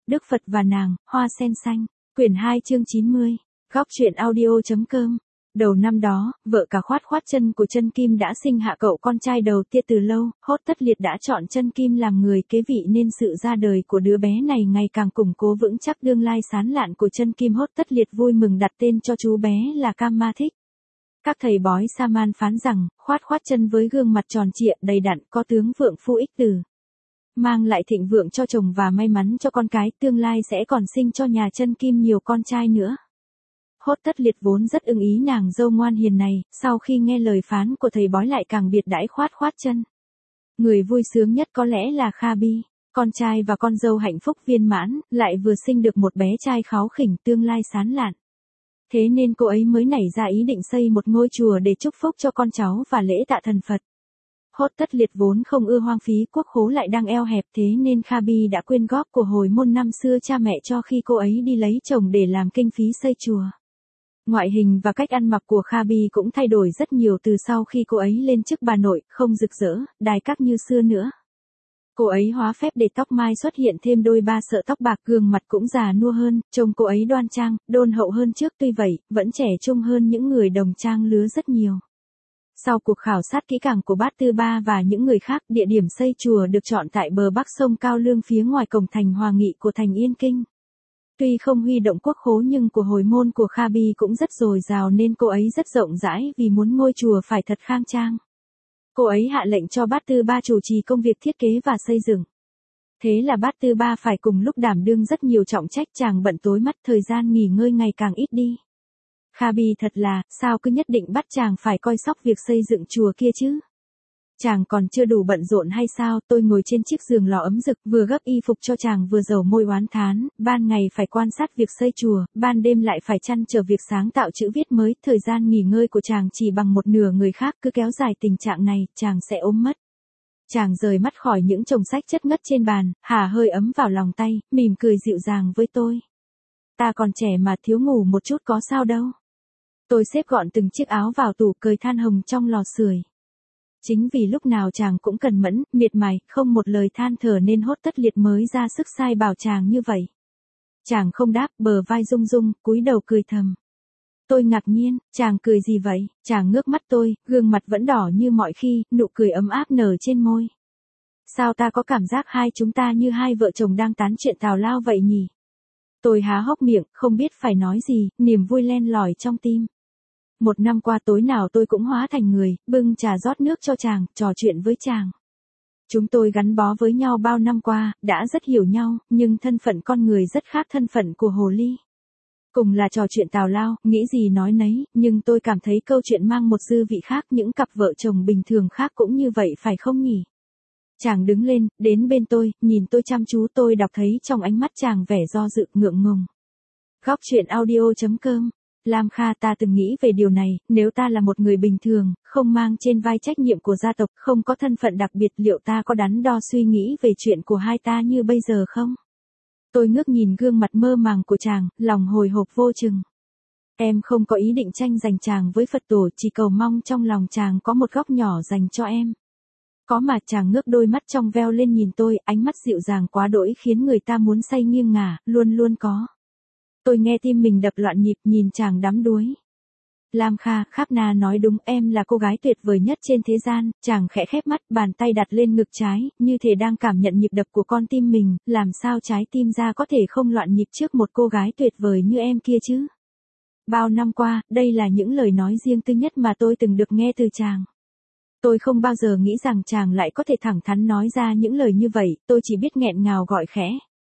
Đức Phật và nàng, hoa sen xanh. Quyển 2 chương 90. Góc truyện audio.com. Đầu năm đó, vợ cả Khoát Khoát Chân của Chân Kim đã sinh hạ cậu con trai đầu tiên từ lâu, Hốt Tất Liệt đã chọn Chân Kim làm người kế vị nên sự ra đời của đứa bé này ngày càng củng cố vững chắc tương lai sáng lạn của Chân Kim. Hốt Tất Liệt vui mừng đặt tên cho chú bé là Cam Ma Thích. Các thầy bói Sa-man phán rằng, Khoát Khoát Chân với gương mặt tròn trịa đầy đặn có tướng vượng phu ích tử, mang lại thịnh vượng cho chồng và may mắn cho con cái, tương lai sẽ còn sinh cho nhà Chân Kim nhiều con trai nữa. Hốt Tất Liệt vốn rất ưng ý nàng dâu ngoan hiền này, sau khi nghe lời phán của thầy bói lại càng biệt đãi Khoát Khoát Chân. Người vui sướng nhất có lẽ là Kha Bi, con trai và con dâu hạnh phúc viên mãn, lại vừa sinh được một bé trai kháu khỉnh tương lai sáng lạn. Thế nên cô ấy mới nảy ra ý định xây một ngôi chùa để chúc phúc cho con cháu và lễ tạ thần Phật. Hốt Tất Liệt vốn không ưa hoang phí, quốc khố lại đang eo hẹp, thế nên Kha Bi đã quyên góp của hồi môn năm xưa cha mẹ cho khi cô ấy đi lấy chồng để làm kinh phí xây chùa. Ngoại hình và cách ăn mặc của Kha Bi cũng thay đổi rất nhiều từ sau khi cô ấy lên chức bà nội, không rực rỡ, đài các như xưa nữa. Cô ấy hóa phép để tóc mai xuất hiện thêm đôi ba sợi tóc bạc, gương mặt cũng già nua hơn, trông cô ấy đoan trang, đôn hậu hơn trước, tuy vậy, vẫn trẻ trung hơn những người đồng trang lứa rất nhiều. Sau cuộc khảo sát kỹ càng của Bát Tư Ba và những người khác, địa điểm xây chùa được chọn tại bờ bắc sông Cao Lương phía ngoài cổng thành Hòa Nghị của thành Yên Kinh. Tuy không huy động quốc khố nhưng của hồi môn của Kha Bi cũng rất dồi dào nên cô ấy rất rộng rãi vì muốn ngôi chùa phải thật khang trang. Cô ấy hạ lệnh cho Bát Tư Ba chủ trì công việc thiết kế và xây dựng. Thế là Bát Tư Ba phải cùng lúc đảm đương rất nhiều trọng trách, chàng bận tối mắt, thời gian nghỉ ngơi ngày càng ít đi. Kha Bi thật là, sao cứ nhất định bắt chàng phải coi sóc việc xây dựng chùa kia chứ? Chàng còn chưa đủ bận rộn hay sao? Tôi ngồi trên chiếc giường lò ấm rực, vừa gấp y phục cho chàng vừa dầu môi oán thán, ban ngày phải quan sát việc xây chùa, ban đêm lại phải chăn trở việc sáng tạo chữ viết mới, thời gian nghỉ ngơi của chàng chỉ bằng một nửa người khác, cứ kéo dài tình trạng này, chàng sẽ ốm mất. Chàng rời mắt khỏi những chồng sách chất ngất trên bàn, hả hơi ấm vào lòng tay, mỉm cười dịu dàng với tôi. Ta còn trẻ mà, thiếu ngủ một chút có sao đâu. Tôi xếp gọn từng chiếc áo vào tủ, cười than hồng trong lò sưởi. Chính vì lúc nào chàng cũng cần mẫn, miệt mài, không một lời than thở nên Hốt Tất Liệt mới ra sức sai bảo chàng như vậy. Chàng không đáp, bờ vai rung rung, cúi đầu cười thầm. Tôi ngạc nhiên, chàng cười gì vậy? Chàng ngước mắt tôi, gương mặt vẫn đỏ như mọi khi, nụ cười ấm áp nở trên môi. Sao ta có cảm giác hai chúng ta như hai vợ chồng đang tán chuyện tào lao vậy nhỉ? Tôi há hốc miệng, không biết phải nói gì, niềm vui len lỏi trong tim. Một năm qua tối nào tôi cũng hóa thành người, bưng trà rót nước cho chàng, trò chuyện với chàng. Chúng tôi gắn bó với nhau bao năm qua, đã rất hiểu nhau, nhưng thân phận con người rất khác thân phận của hồ ly. Cùng là trò chuyện tào lao, nghĩ gì nói nấy, nhưng tôi cảm thấy câu chuyện mang một dư vị khác, những cặp vợ chồng bình thường khác cũng như vậy phải không nhỉ? Chàng đứng lên, đến bên tôi, nhìn tôi chăm chú, tôi đọc thấy trong ánh mắt chàng vẻ do dự, ngượng ngùng. Góc truyện audio.com. Lam Kha, ta từng nghĩ về điều này, nếu ta là một người bình thường, không mang trên vai trách nhiệm của gia tộc, không có thân phận đặc biệt, liệu ta có đắn đo suy nghĩ về chuyện của hai ta như bây giờ không? Tôi ngước nhìn gương mặt mơ màng của chàng, lòng hồi hộp vô chừng. Em không có ý định tranh giành chàng với Phật tổ, chỉ cầu mong trong lòng chàng có một góc nhỏ dành cho em. Có mà. Chàng ngước đôi mắt trong veo lên nhìn tôi, ánh mắt dịu dàng quá đỗi khiến người ta muốn say nghiêng ngả, luôn luôn có. Tôi nghe tim mình đập loạn nhịp, nhìn chàng đắm đuối. Lam Kha, Kháp Na nói đúng, em là cô gái tuyệt vời nhất trên thế gian. Chàng khẽ khép mắt, bàn tay đặt lên ngực trái, như thể đang cảm nhận nhịp đập của con tim mình, làm sao trái tim ra có thể không loạn nhịp trước một cô gái tuyệt vời như em kia chứ? Bao năm qua, đây là những lời nói riêng tư nhất mà tôi từng được nghe từ chàng. Tôi không bao giờ nghĩ rằng chàng lại có thể thẳng thắn nói ra những lời như vậy, tôi chỉ biết nghẹn ngào gọi khẽ.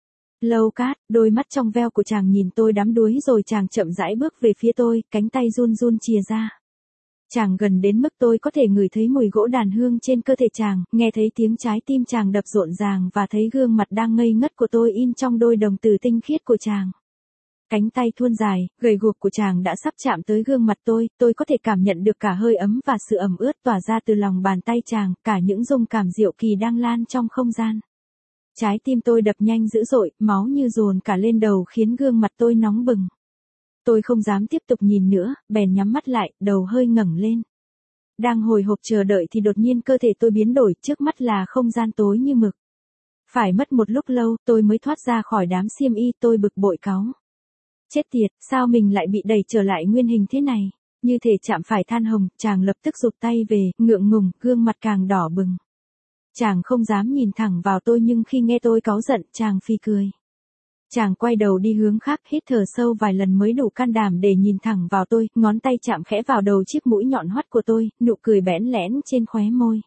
Lâu Cát, đôi mắt trong veo của chàng nhìn tôi đắm đuối rồi chàng chậm rãi bước về phía tôi, cánh tay run run chìa ra. Chàng gần đến mức tôi có thể ngửi thấy mùi gỗ đàn hương trên cơ thể chàng, nghe thấy tiếng trái tim chàng đập rộn ràng và thấy gương mặt đang ngây ngất của tôi in trong đôi đồng tử tinh khiết của chàng. Cánh tay thuôn dài, gầy guộc của chàng đã sắp chạm tới gương mặt tôi có thể cảm nhận được cả hơi ấm và sự ẩm ướt tỏa ra từ lòng bàn tay chàng, cả những rung cảm diệu kỳ đang lan trong không gian. Trái tim tôi đập nhanh dữ dội, máu như dồn cả lên đầu khiến gương mặt tôi nóng bừng. Tôi không dám tiếp tục nhìn nữa, bèn nhắm mắt lại, đầu hơi ngẩng lên. Đang hồi hộp chờ đợi thì đột nhiên cơ thể tôi biến đổi, trước mắt là không gian tối như mực. Phải mất một lúc lâu tôi mới thoát ra khỏi đám xiêm y, tôi bực bội cáu. Chết tiệt, sao mình lại bị đẩy trở lại nguyên hình thế này? Như thể chạm phải than hồng, chàng lập tức rụt tay về, ngượng ngùng, gương mặt càng đỏ bừng. Chàng không dám nhìn thẳng vào tôi nhưng khi nghe tôi cáu giận, chàng phì cười. Chàng quay đầu đi hướng khác, hít thở sâu vài lần mới đủ can đảm để nhìn thẳng vào tôi, ngón tay chạm khẽ vào đầu chiếc mũi nhọn hoắt của tôi, nụ cười bẽn lẽn trên khóe môi.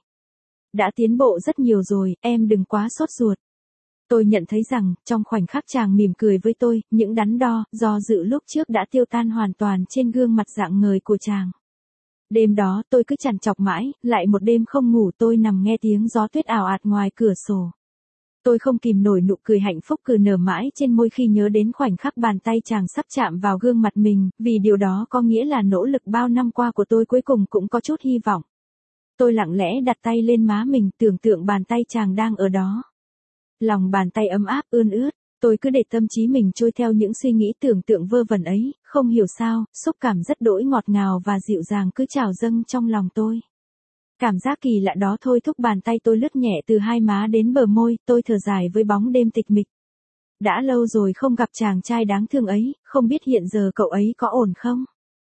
Đã tiến bộ rất nhiều rồi, em đừng quá sốt ruột. Tôi nhận thấy rằng, trong khoảnh khắc chàng mỉm cười với tôi, những đắn đo, do dự lúc trước đã tiêu tan hoàn toàn trên gương mặt rạng ngời của chàng. Đêm đó tôi cứ trằn trọc mãi, lại một đêm không ngủ, tôi nằm nghe tiếng gió tuyết ào ạt ngoài cửa sổ. Tôi không kìm nổi nụ cười hạnh phúc cứ nở mãi trên môi khi nhớ đến khoảnh khắc bàn tay chàng sắp chạm vào gương mặt mình, vì điều đó có nghĩa là nỗ lực bao năm qua của tôi cuối cùng cũng có chút hy vọng. Tôi lặng lẽ đặt tay lên má mình, tưởng tượng bàn tay chàng đang ở đó. Lòng bàn tay ấm áp ươn ướt, tôi cứ để tâm trí mình trôi theo những suy nghĩ tưởng tượng vơ vẩn ấy, không hiểu sao, xúc cảm rất đỗi ngọt ngào và dịu dàng cứ trào dâng trong lòng tôi. Cảm giác kỳ lạ đó thôi thúc bàn tay tôi lướt nhẹ từ hai má đến bờ môi, tôi thở dài với bóng đêm tịch mịch. Đã lâu rồi không gặp chàng trai đáng thương ấy, không biết hiện giờ cậu ấy có ổn không?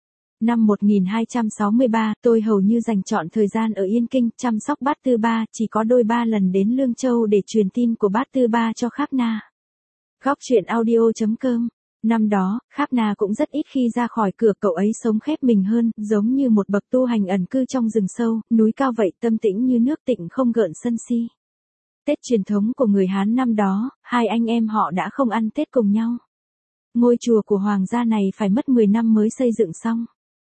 Năm 1263, tôi hầu như dành trọn thời gian ở Yên Kinh, chăm sóc bát Tư Ba, chỉ có đôi ba lần đến Lương Châu để truyền tin của bát Tư Ba cho Kháp Na. Góc truyện audio.com. Năm đó, Kháp Na cũng rất ít khi ra khỏi cửa, cậu ấy sống khép mình hơn, giống như một bậc tu hành ẩn cư trong rừng sâu, núi cao vậy, tâm tĩnh như nước tịnh không gợn sân si. Tết truyền thống của người Hán năm đó, hai anh em họ đã không ăn Tết cùng nhau. Ngôi chùa của hoàng gia này phải mất 10 năm mới xây dựng xong.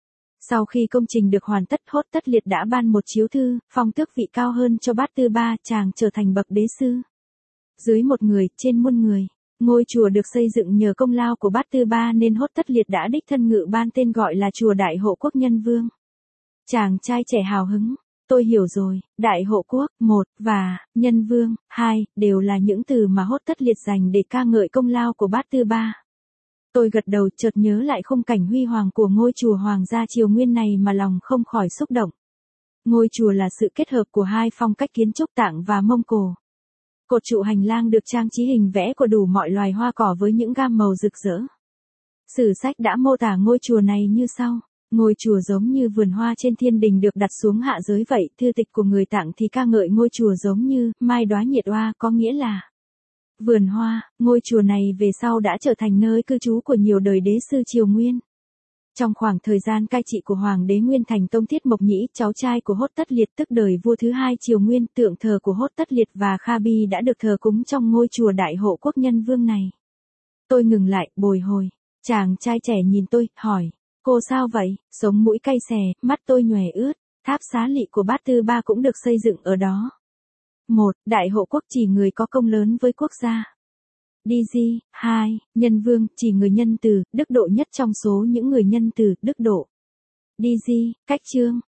Sau khi công trình được hoàn tất, Hốt Tất Liệt đã ban một chiếu thư, phong tước vị cao hơn cho bát Tư Ba, chàng trở thành bậc đế sư. Dưới một người, trên muôn người. Ngôi chùa được xây dựng nhờ công lao của bát Tư Ba nên Hốt Tất Liệt đã đích thân ngự ban tên gọi là chùa Đại Hộ Quốc Nhân Vương. Chàng trai trẻ hào hứng. Tôi hiểu rồi, Đại Hộ Quốc, 1, và, Nhân Vương, 2, đều là những từ mà Hốt Tất Liệt dành để ca ngợi công lao của bát Tư Ba. Tôi gật đầu, chợt nhớ lại khung cảnh huy hoàng của ngôi chùa hoàng gia triều nguyên này mà lòng không khỏi xúc động. Ngôi chùa là sự kết hợp của hai phong cách kiến trúc Tạng và Mông Cổ. Cột trụ hành lang được trang trí hình vẽ của đủ mọi loài hoa cỏ với những gam màu rực rỡ. Sử sách đã mô tả ngôi chùa này như sau. Ngôi chùa giống như vườn hoa trên thiên đình được đặt xuống hạ giới vậy. Thư tịch của người Tạng thì ca ngợi ngôi chùa giống như mai đóa nhiệt hoa, có nghĩa là vườn hoa. Ngôi chùa này về sau đã trở thành nơi cư trú của nhiều đời đế sư triều Nguyên. Trong khoảng thời gian cai trị của Hoàng đế Nguyên Thành Tông Thiết Mộc Nhĩ, cháu trai của Hốt Tất Liệt tức đời vua thứ hai triều Nguyên, tượng thờ của Hốt Tất Liệt và Kha Bi đã được thờ cúng trong ngôi chùa Đại Hộ Quốc Nhân Vương này. Tôi ngừng lại, bồi hồi. Chàng trai trẻ nhìn tôi, hỏi, cô sao vậy? Sống mũi cay xè, mắt tôi nhòe ướt. Tháp xá lị của bát Tư Ba cũng được xây dựng ở đó. 1. Đại Hộ Quốc chỉ người có công lớn với quốc gia. DG, 2. Nhân Vương, chỉ người nhân từ, đức độ nhất trong số những người nhân từ, đức độ. DG, cách chương.